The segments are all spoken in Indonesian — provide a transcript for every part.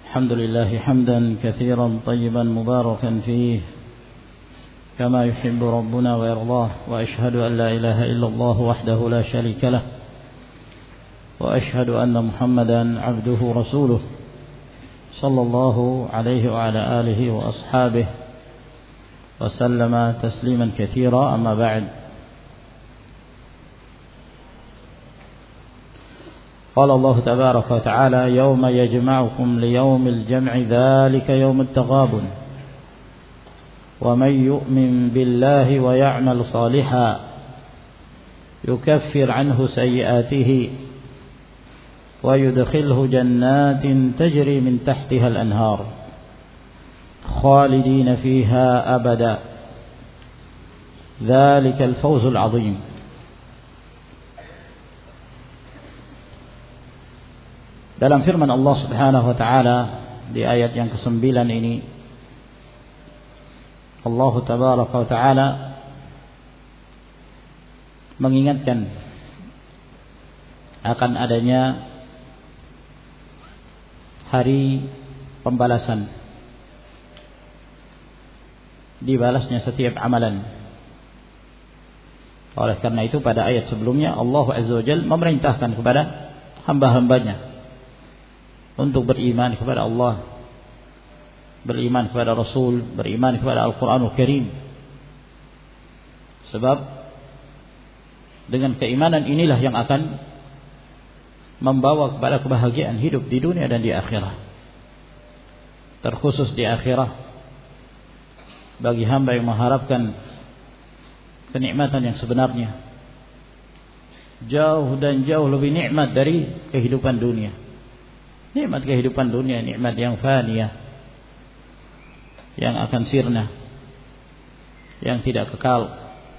الحمد لله حمدا كثيرا طيبا مباركا فيه كما يحب ربنا ويرضاه، وأشهد أن لا إله إلا الله وحده لا شريك له، وأشهد أن محمدا عبده رسوله صلى الله عليه وعلى آله وأصحابه وسلم تسليما كثيرا. أما بعد، قال الله تبارك وتعالى: يوم يجمعكم ليوم الجمع ذلك يوم التغابن ومن يؤمن بالله ويعمل صالحا يكفر عنه سيئاته ويدخله جنات تجري من تحتها الأنهار خالدين فيها أبدا ذلك الفوز العظيم. Dalam firman Allah Subhanahu wa taala di ayat yang ke-9 ini, Allah Tabaraka wa taala mengingatkan akan adanya hari pembalasan, dibalasnya setiap amalan. Oleh karena itu pada ayat sebelumnya Allah Azza wa Jalla memerintahkan kepada hamba-hambanya untuk beriman kepada Allah, beriman kepada Rasul, beriman kepada Al-Quranul Karim. Sebab dengan keimanan inilah yang akan membawa kepada kebahagiaan hidup di dunia dan di akhirat. Terkhusus di akhirat bagi hamba yang mengharapkan kenikmatan yang sebenarnya, jauh dan jauh lebih nikmat dari kehidupan dunia. Nikmat kehidupan dunia, nikmat yang faniyah, yang akan sirna, yang tidak kekal,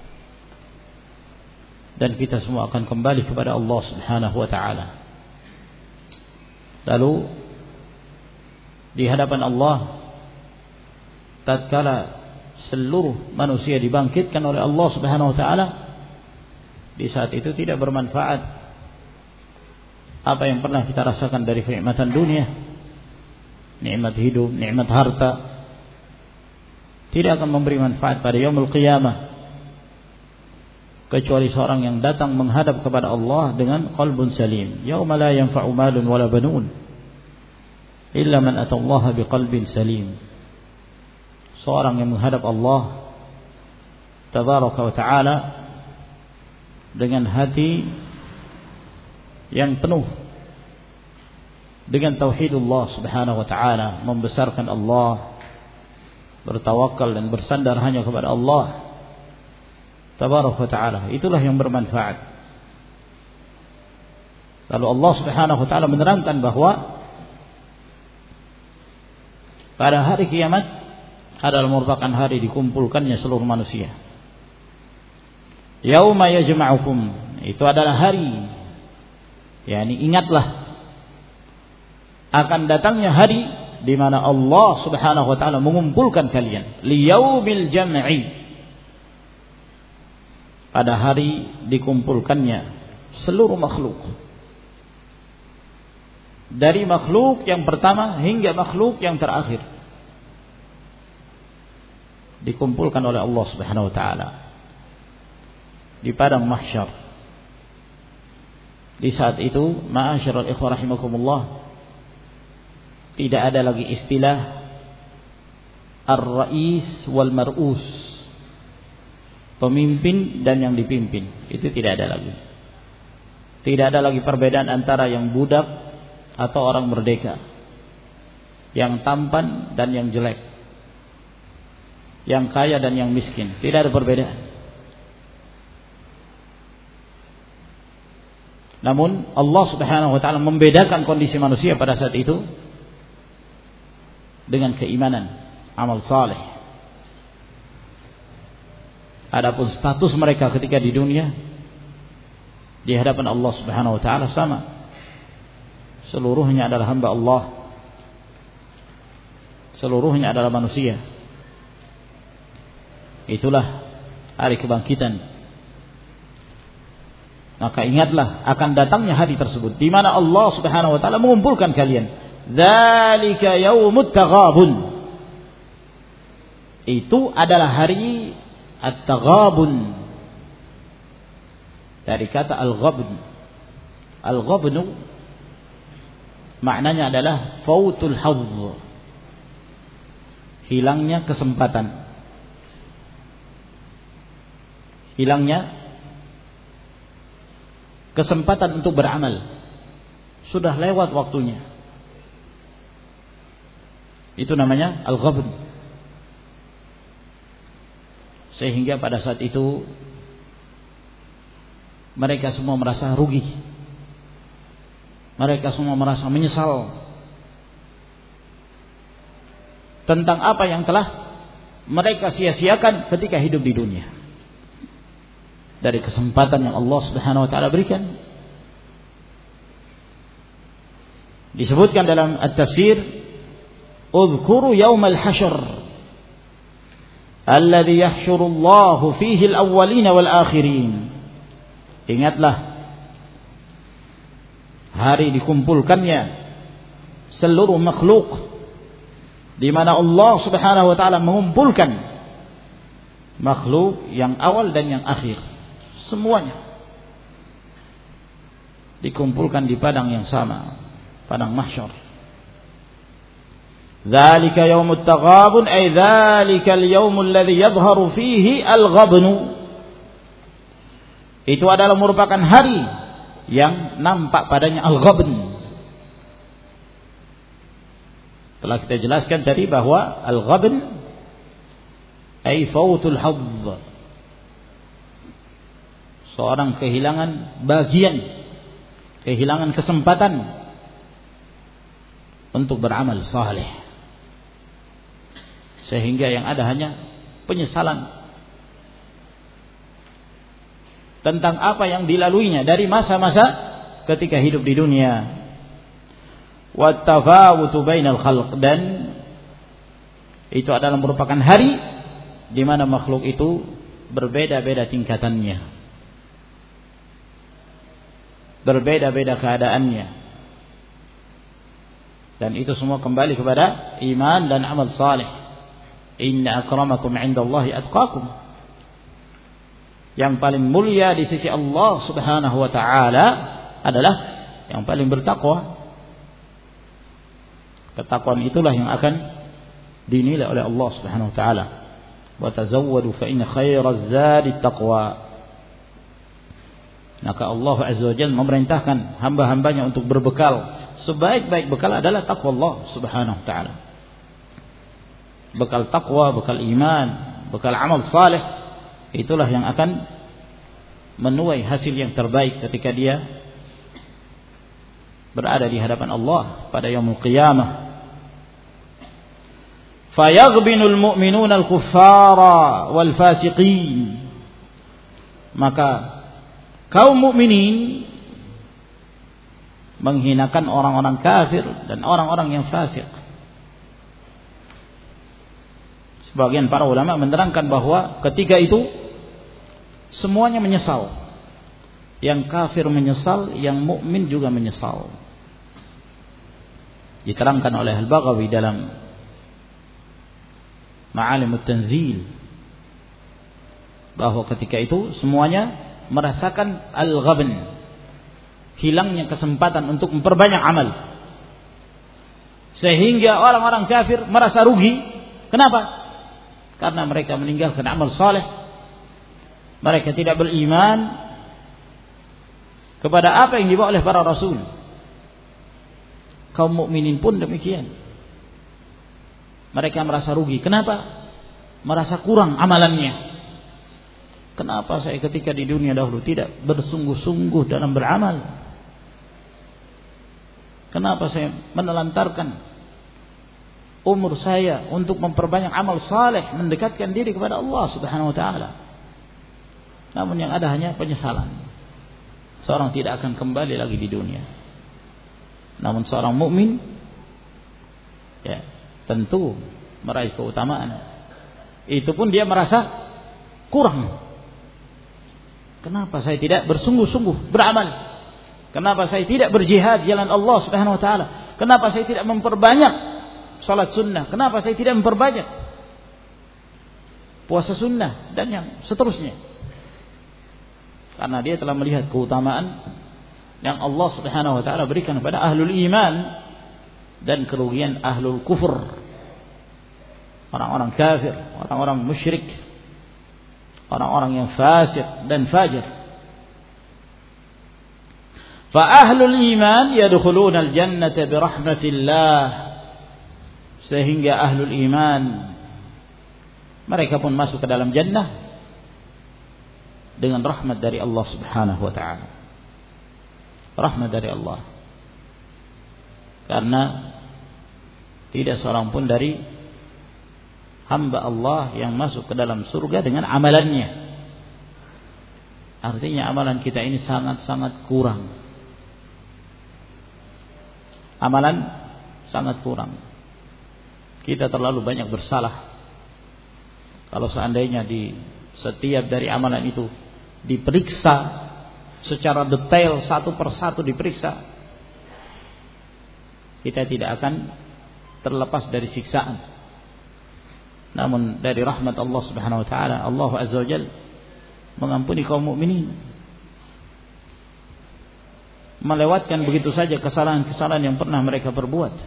dan kita semua akan kembali kepada Allah Subhanahu wa taala. Lalu di hadapan Allah, tatkala seluruh manusia dibangkitkan oleh Allah Subhanahu wa taala, di saat itu tidak bermanfaat apa yang pernah kita rasakan dari kenikmatan dunia, nikmat hidup, nikmat harta, tidak akan memberi manfaat pada yaumul qiyamah, kecuali seorang yang datang menghadap kepada Allah dengan qalbun salim. Yauma la yanfa'u malun wala banun illa man atallaha biqalbin salim. Seorang yang menghadap Allah Tabaraka wa taala dengan hati yang penuh dengan tauhidullah Subhanahu wa taala, membesarkan Allah, bertawakal dan bersandar hanya kepada Allah Tabaraka wa taala, itulah yang bermanfaat. Lalu Allah Subhanahu wa taala menerangkan bahwa pada hari kiamat adalah merupakan hari dikumpulkannya seluruh manusia. Yauma yajma'ukum, itu adalah hari, yakni ingatlah akan datangnya hari di mana Allah Subhanahu wa taala mengumpulkan kalian, liyaumil jam'i, pada hari dikumpulkannya seluruh makhluk, dari makhluk yang pertama hingga makhluk yang terakhir, dikumpulkan oleh Allah Subhanahu wa taala di padang mahsyar. Di saat itu, ma'asyiral ikhwah rahimakumullah, tidak ada lagi istilah ar-rais wal mar'us, pemimpin dan yang dipimpin. Itu tidak ada lagi. Tidak ada lagi perbedaan antara yang budak atau orang merdeka, yang tampan dan yang jelek, yang kaya dan yang miskin. Tidak ada perbedaan. Namun Allah Subhanahu wa taala membedakan kondisi manusia pada saat itu dengan keimanan, amal saleh. Adapun status mereka ketika di dunia di hadapan Allah Subhanahu wa taala sama. Seluruhnya adalah hamba Allah. Seluruhnya adalah manusia. Itulah hari kebangkitan. Maka ingatlah akan datangnya hari tersebut di mana Allah Subhanahu wa taala mengumpulkan kalian dzalika yaumut taghabun. Itu adalah hari at-taghabun. Dari kata al-ghabn. Al-ghabnu maknanya adalah fautul hadz. Hilangnya kesempatan. Hilangnya kesempatan untuk beramal. Sudah lewat waktunya. Itu namanya al-ghabn. Sehingga pada saat itu mereka semua merasa rugi. Mereka semua merasa menyesal tentang apa yang telah mereka sia-siakan ketika hidup di dunia. Dari kesempatan yang Allah Subhanahu wa taala berikan. Disebutkan dalam at-tafsir, "Udhkuru yaumal hasyr alladhi yahsyuru Allahu fihi al-awwalin wal akhirin." Ingatlah hari dikumpulkannya seluruh makhluk, di mana Allah Subhanahu wa taala mengumpulkan makhluk yang awal dan yang akhir, semuanya dikumpulkan di padang yang sama, padang mahsyar. Dzalika yaumut taghabun, ay dzalika al-yaumul ladzi yadhharu fihi al-ghabnu. Itu adalah merupakan hari yang nampak padanya al-ghabn. Telah kita jelaskan tadi bahwa al-ghabn ay fautul hadz. Seorang kehilangan bagian, kehilangan kesempatan untuk beramal saleh. Sehingga yang ada hanya penyesalan tentang apa yang dilaluinya dari masa-masa ketika hidup di dunia. Wa tafawutu bainal khalq, dan itu adalah merupakan hari di mana makhluk itu berbeda-beda tingkatannya, berbeda-beda keadaannya, dan itu semua kembali kepada iman dan amal saleh. Inna akramakum 'indallahi atqakum. Yang paling mulia di sisi Allah Subhanahu wa taala adalah yang paling bertakwa. Ketakwaan itulah yang akan dinilai oleh Allah Subhanahu wa taala. Wa tazawwadu fa inna khairaz zadi taqwa. Maka Allah Azza wa Jalla memerintahkan hamba-hambanya untuk berbekal. Sebaik-baik bekal adalah takwa Allah Subhanahu wa taala. Bekal takwa, bekal iman, bekal amal saleh, itulah yang akan menuai hasil yang terbaik ketika dia berada di hadapan Allah pada yaumul qiyamah. Fayaghbinul mu'minuna al-kuffara wal fasiqin. Maka kaum mukminin menghinakan orang-orang kafir dan orang-orang yang fasik. Sebagian para ulama menerangkan bahwa ketika itu semuanya menyesal. Yang kafir menyesal, yang mukmin juga menyesal. Diterangkan oleh Al-Baghawi dalam Ma'alimut Tanzil bahwa ketika itu semuanya merasakan al-ghabn, hilangnya kesempatan untuk memperbanyak amal. Sehingga orang-orang kafir merasa rugi. Kenapa? Karena mereka meninggalkan amal saleh. Mereka tidak beriman kepada apa yang dibawa oleh para rasul. Kaum mukminin pun demikian. Mereka merasa rugi. Kenapa? Merasa kurang amalannya. Kenapa saya ketika di dunia dahulu tidak bersungguh-sungguh dalam beramal? Kenapa saya menelantarkan umur saya untuk memperbanyak amal saleh, mendekatkan diri kepada Allah Subhanahu wa taala? Namun yang ada hanya penyesalan. Seorang tidak akan kembali lagi di dunia. Namun seorang mukmin ya, tentu meraih keutamaan. Itu pun dia merasa kurang. Kenapa saya tidak bersungguh-sungguh beramal? Kenapa saya tidak berjihad jalan Allah Subhanahu wa taala? Kenapa saya tidak memperbanyak salat sunnah? Kenapa saya tidak memperbanyak puasa sunnah dan yang seterusnya? Karena dia telah melihat keutamaan yang Allah Subhanahu wa taala berikan kepada ahlul iman dan kerugian ahlul kufur, orang-orang kafir, orang-orang musyrik, orang-orang yang fasik dan fajir. Fa ahlul iman yadkhuluna al-jannata bi rahmatillah, sehingga ahlul iman mereka pun masuk ke dalam jannah dengan rahmat dari Allah Subhanahu wa taala. Rahmat dari Allah. Karena tidak seorang pun dari hamba Allah yang masuk ke dalam surga dengan amalannya. Artinya amalan kita ini sangat-sangat kurang. Amalan sangat kurang. Kita terlalu banyak bersalah. Kalau seandainya di setiap dari amalan itu diperiksa secara detail, satu persatu diperiksa, kita tidak akan terlepas dari siksaan. Namun dari rahmat Allah Subhanahu wa taala, Allah Azza wa Jalla mengampuni kaum mukminin, melewatkan begitu saja kesalahan-kesalahan yang pernah mereka perbuat.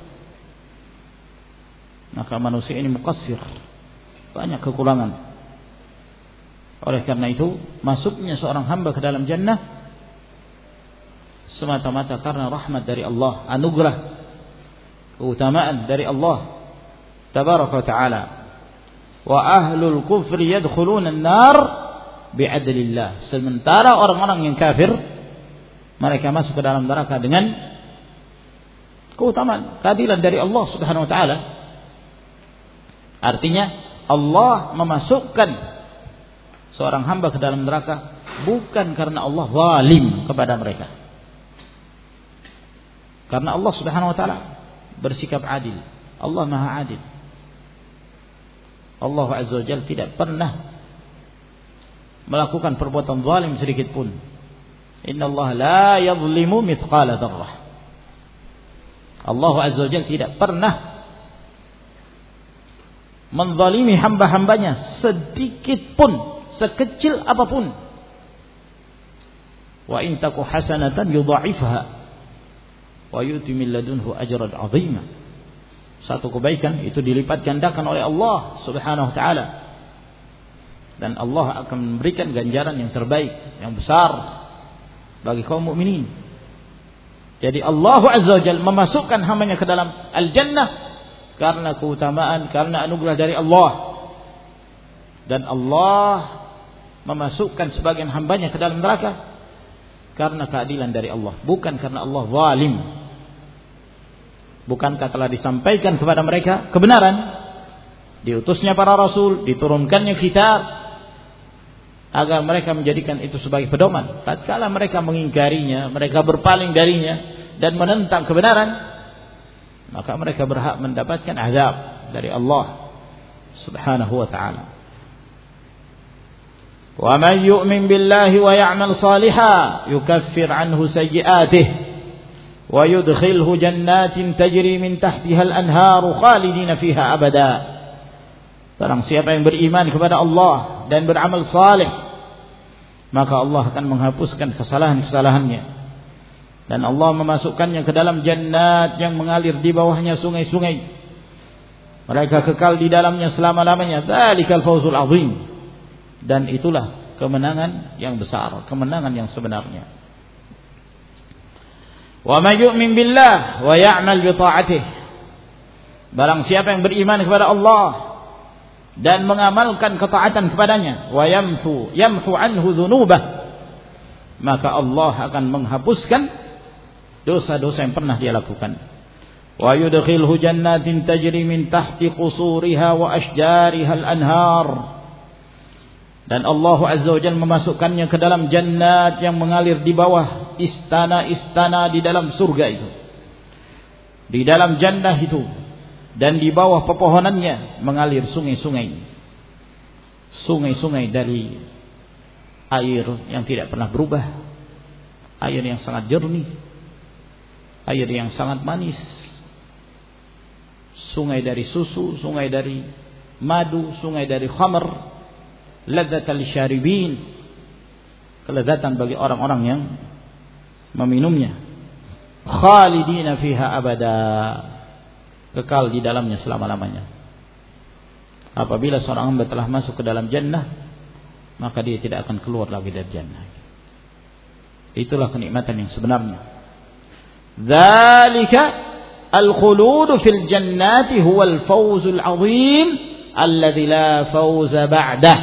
Maka manusia ini muqassir, banyak kekurangan. Oleh karena itu, masuknya seorang hamba ke dalam jannah semata-mata karena rahmat dari Allah, anugerah, keutamaan dari Allah tabaraka wa taala. Wa ahlul kufri yadkhuluna an-nar bi'adlillah. Sementara orang-orang yang kafir mereka masuk ke dalam neraka dengan keutamaan, keadilan dari Allah Subhanahu wa taala. Artinya Allah memasukkan seorang hamba ke dalam neraka bukan karena Allah zalim kepada mereka. Karena Allah Subhanahu wa taala bersikap adil. Allah Maha Adil. Allah Azza wa Jalla tidak pernah melakukan perbuatan zalim sedikit pun. Inna Allah la yadhlimu mithqala dzarrah. Allah Azza wa Jalla tidak pernah menzalimi hamba-hambanya sedikit pun, sekecil apapun. Wa in taku hasanatan yudha'ifha wa yu'ti min ladunhu ajran 'azima. Satu kebaikan itu dilipat gandakan oleh Allah Subhanahu wa taala. Dan Allah akan memberikan ganjaran yang terbaik, yang besar bagi kaum mukminin. Jadi Allah Azza wa Jalla memasukkan hambanya ke dalam al-jannah karena keutamaan, karena anugerah dari Allah. Dan Allah memasukkan sebagian hambanya ke dalam neraka karena keadilan dari Allah, bukan karena Allah zalim. Bukankah telah disampaikan kepada mereka kebenaran, diutusnya para rasul, diturunkannya kitab, agar mereka menjadikan itu sebagai pedoman. Tatkala mereka mengingkarinya, mereka berpaling darinya dan menentang kebenaran, maka mereka berhak mendapatkan azab dari Allah Subhanahu wa taala. Wa man yu'min billahi wa ya'mal shalihan yukaffir anhu sayyi'atihi wa yudkhilhu jannatin tajri min tahtiha al-anharu khalidina fiha abada. Barang siapa yang beriman kepada Allah dan beramal saleh, maka Allah akan menghapuskan kesalahan-kesalahannya dan Allah memasukkannya ke dalam jannat yang mengalir di bawahnya sungai-sungai. Mereka kekal di dalamnya selama-lamanya. Dzalikal fawzul azim. Dan itulah kemenangan yang besar, kemenangan yang sebenarnya. Wa may yu'min billah wa ya'mal bi ta'atihi. Barang siapa yang beriman kepada Allah dan mengamalkan ketaatan kepadanya, wa yamhu anhu dzunubah, maka Allah akan menghapuskan dosa-dosa yang pernah dia lakukan. Wa yudkhilhu jannatin tajri min tahti qusuriha wa ashjariha al-anhar. Dan Allah Azza wa Jalla memasukkannya ke dalam jannat yang mengalir di bawah istana-istana di dalam surga itu. Di dalam jannah itu dan di bawah pepohonannya mengalir sungai-sungai. Sungai-sungai dari air yang tidak pernah berubah. Air yang sangat jernih. Air yang sangat manis. sungai dari susu, sungai dari madu, sungai dari khamr, ladzatan lisyaribin, kelezatan bagi orang-orang yang meminumnya. Khalidina fiha abada, kekal di dalamnya selama-lamanya. Apabila seorang hamba telah masuk ke dalam jannah, maka dia tidak akan keluar lagi dari jannah. Itulah kenikmatan yang sebenarnya. Dzalika al-khulud fil jannati huwal fawzul 'azim alladzi la fawza ba'dah.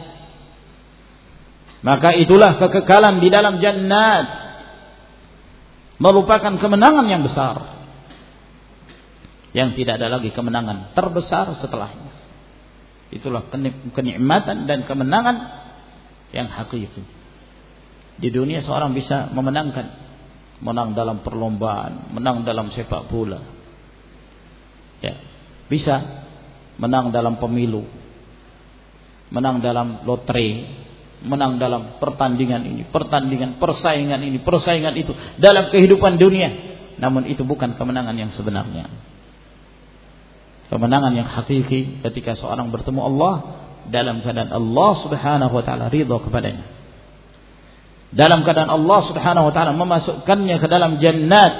Maka itulah kekekalan di dalam jannat, merupakan kemenangan yang besar, yang tidak ada lagi kemenangan terbesar setelahnya. Itulah kenikmatan dan kemenangan yang hakiki. Di dunia seorang bisa memenangkan, menang dalam perlombaan, menang dalam sepak bola, ya, bisa menang dalam pemilu, menang dalam lotre, menang dalam pertandingan ini, pertandingan, persaingan ini, persaingan itu dalam kehidupan dunia. Namun itu bukan kemenangan yang sebenarnya. Kemenangan yang hakiki ketika seorang bertemu Allah dalam keadaan Allah Subhanahu wa taala ridha kepadanya, dalam keadaan Allah Subhanahu wa taala memasukkannya ke dalam jannat.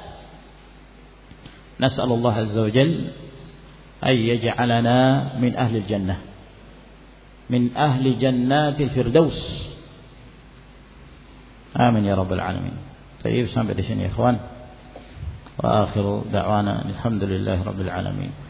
Nas'alullah azza wa jalla ay yaj'alana min ahli jannah, min ahli jannatil firdaus. Amin ya rabbal alamin. Baik, sampai di sini ya ikhwan. Wa akhiru da'wana alhamdulillahi rabbil alamin.